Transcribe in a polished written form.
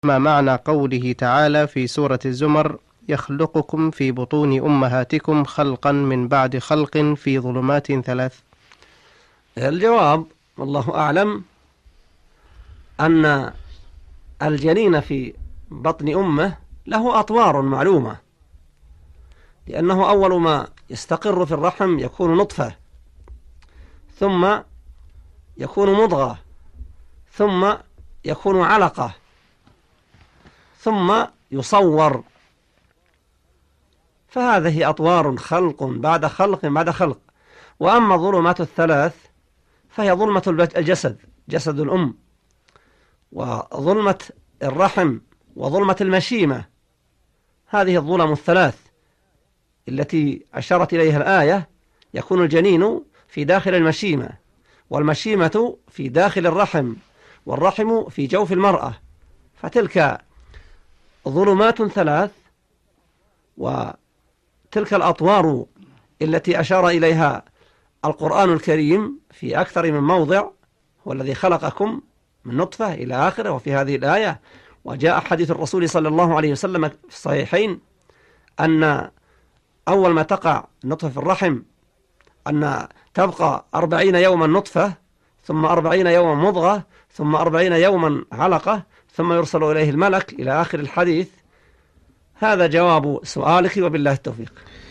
ما معنى قوله تعالى في سورة الزمر: يخلقكم في بطون أمهاتكم خلقا من بعد خلق في ظلمات ثلاث؟ الجواب والله أعلم أن الجنين في بطن أمه له أطوار معلومة، لأنه أول ما يستقر في الرحم يكون نطفة، ثم يكون مضغة، ثم يكون علقة، ثم يصور. فهذه أطوار، خلق بعد خلق بعد خلق. وأما الظلمات الثلاث فهي ظلمة الجسد، جسد الأم، وظلمة الرحم، وظلمة المشيمة. هذه الظلم الثلاث التي أشارت إليها الآية. يكون الجنين في داخل المشيمة، والمشيمة في داخل الرحم، والرحم في جوف المرأة. فتلك ظلمات ثلاث، وتلك الأطوار التي أشار إليها القرآن الكريم في أكثر من موضع. هو الذي خلقكم من نطفة إلى آخره. وفي هذه الآية وجاء حديث الرسول صلى الله عليه وسلم في الصحيحين أن أول ما تقع النطفة في الرحم أن تبقى 40 يوما نطفة، ثم 40 يوما مضغة، ثم 40 يوما علقة، ثم يرسل إليه الملك إلى آخر الحديث. هذا جواب سؤالك، وبالله التوفيق.